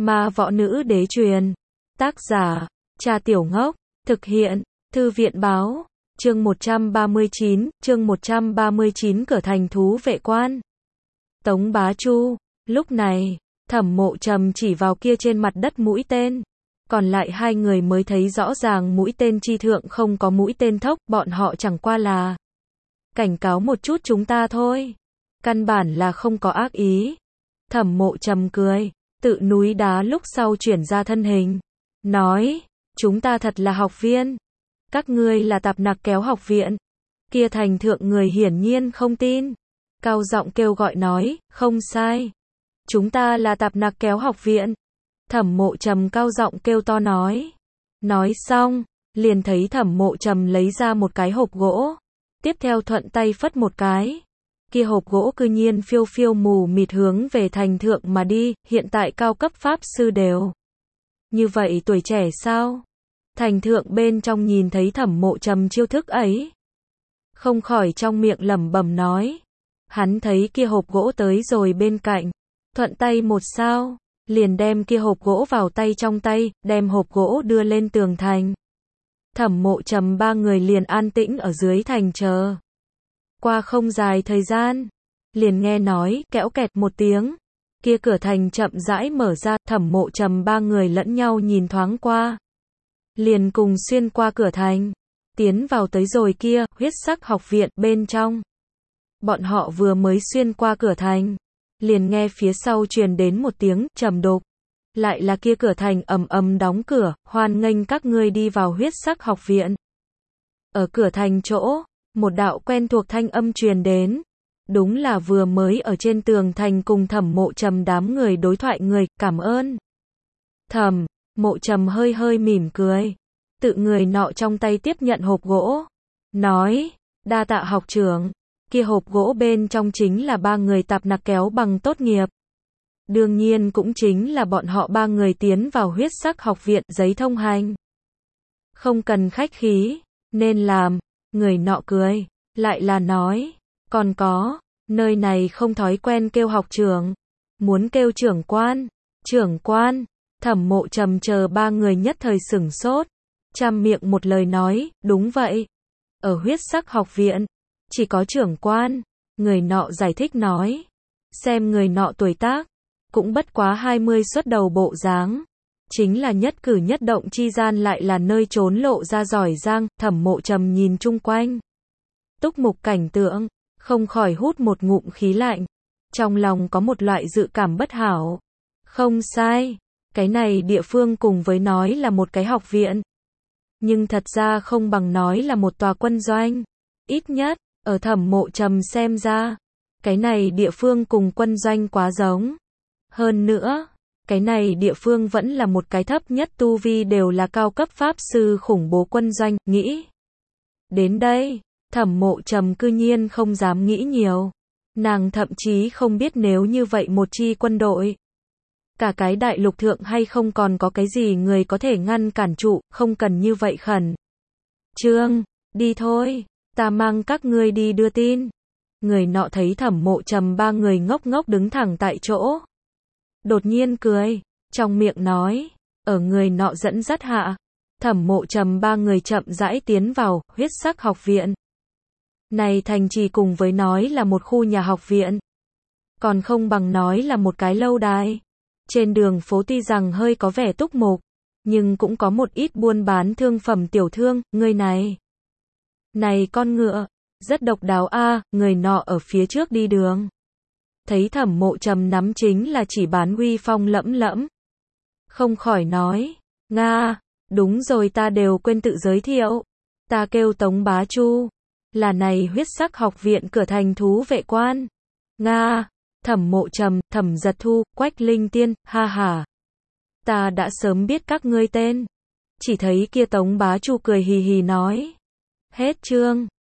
Ma võ nữ đế truyền. Tác giả, Trà Tiểu Ngốc. Thực hiện, Thư viện báo. Chương 139, cửa thành thú vệ quan. Tống Bá Chu. Lúc này, Thẩm Mộ Trầm chỉ vào kia trên mặt đất mũi tên. Còn lại hai người mới thấy rõ ràng mũi tên chi thượng không có mũi tên thốc, bọn họ chẳng qua là cảnh cáo một chút chúng ta thôi. Căn bản là không có ác ý. Thẩm Mộ Trầm cười, tự núi đá lúc sau chuyển ra thân hình. Nói, chúng ta thật là học viên. Các ngươi là tạp nặc kéo học viện. Kia thành thượng người hiển nhiên không tin. Cao giọng kêu gọi nói, không sai. Chúng ta là tạp nặc kéo học viện. Thẩm Mộ Trầm cao giọng kêu to nói. Nói xong, liền thấy Thẩm Mộ Trầm lấy ra một cái hộp gỗ. Tiếp theo thuận tay phất một cái. Kia hộp gỗ cư nhiên phiêu phiêu mù mịt hướng về thành thượng mà đi, hiện tại cao cấp pháp sư đều. Như vậy tuổi trẻ sao? Thành thượng bên trong nhìn thấy Thẩm Mộ Trầm chiêu thức ấy. Không khỏi trong miệng lẩm bẩm nói. Hắn thấy kia hộp gỗ tới rồi bên cạnh. Thuận tay một sao, liền đem kia hộp gỗ vào tay trong tay, đem hộp gỗ đưa lên tường thành. Thẩm Mộ Trầm ba người liền an tĩnh ở dưới thành chờ. Qua không dài thời gian, liền nghe nói, kẽo kẹt một tiếng. Kia cửa thành chậm rãi mở ra, Thẩm Mộ Trầm ba người lẫn nhau nhìn thoáng qua. Liền cùng xuyên qua cửa thành, tiến vào tới rồi kia, huyết sắc học viện bên trong. Bọn họ vừa mới xuyên qua cửa thành, liền nghe phía sau truyền đến một tiếng trầm đục. Lại là kia cửa thành ầm ầm đóng cửa, hoan nghênh các ngươi đi vào huyết sắc học viện. Ở cửa thành chỗ, một đạo quen thuộc thanh âm truyền đến. Đúng là vừa mới ở trên tường thành cùng Thẩm Mộ Trầm đám người đối thoại người, cảm ơn. Thẩm Mộ Trầm hơi hơi mỉm cười, tự người nọ trong tay tiếp nhận hộp gỗ, nói, đa tạ học trưởng. Kia hộp gỗ bên trong chính là ba người tạp nặc kéo bằng tốt nghiệp. Đương nhiên cũng chính là bọn họ ba người tiến vào huyết sắc học viện giấy thông hành. Không cần khách khí, nên làm. Người nọ cười, lại là nói, còn có, nơi này không thói quen kêu học trưởng, muốn kêu trưởng quan. Trưởng quan. Thẩm Mộ Trầm chờ ba người nhất thời sửng sốt, chăm miệng một lời nói, đúng vậy. Ở huyết sắc học viện, chỉ có trưởng quan. Người nọ giải thích nói, xem người nọ tuổi tác, cũng bất quá 20 xuất đầu bộ dáng. Chính là nhất cử nhất động chi gian lại là nơi trốn lộ ra giỏi giang. Thẩm Mộ Trầm nhìn chung quanh, túc mục cảnh tượng, không khỏi hút một ngụm khí lạnh. Trong lòng có một loại dự cảm bất hảo. Không sai, cái này địa phương cùng với nói là một cái học viện, nhưng thật ra không bằng nói là một tòa quân doanh. Ít nhất, ở Thẩm Mộ Trầm xem ra, cái này địa phương cùng quân doanh quá giống. Hơn nữa, cái này địa phương vẫn là một cái thấp nhất tu vi đều là cao cấp pháp sư khủng bố quân doanh. Nghĩ đến đây, Thẩm Mộ Trầm cư nhiên không dám nghĩ nhiều. Nàng thậm chí không biết nếu như vậy một chi quân đội, cả cái đại lục thượng hay không còn có cái gì người có thể ngăn cản trụ, không cần như vậy khẩn trương. Đi thôi, ta mang các ngươi đi đưa tin. Người nọ thấy Thẩm Mộ Trầm ba người ngốc ngốc đứng thẳng tại chỗ, đột nhiên cười, trong miệng nói, ở người nọ dẫn dắt hạ, Thẩm Mộ Trầm ba người chậm rãi tiến vào huyết sắc học viện. Này thành trì cùng với nói là một khu nhà học viện, còn không bằng nói là một cái lâu đài. Trên đường phố tuy rằng hơi có vẻ túc mục, nhưng cũng có một ít buôn bán thương phẩm tiểu thương. Người này con ngựa, rất độc đáo a. Người nọ ở phía trước đi đường, thấy Thẩm Mộ Trầm nắm chính là chỉ bán uy phong lẫm lẫm, không khỏi nói, Nga, đúng rồi, ta đều quên tự giới thiệu. Ta kêu Tống Bá Chu, là này huyết sắc học viện cửa thành thú vệ quan. Nga. Thẩm Mộ Trầm, Thẩm Giật Thu, Quách Linh Tiên, ha ha. Ta đã sớm biết các ngươi tên. Chỉ thấy kia Tống Bá Chu cười hì hì nói. Hết chương.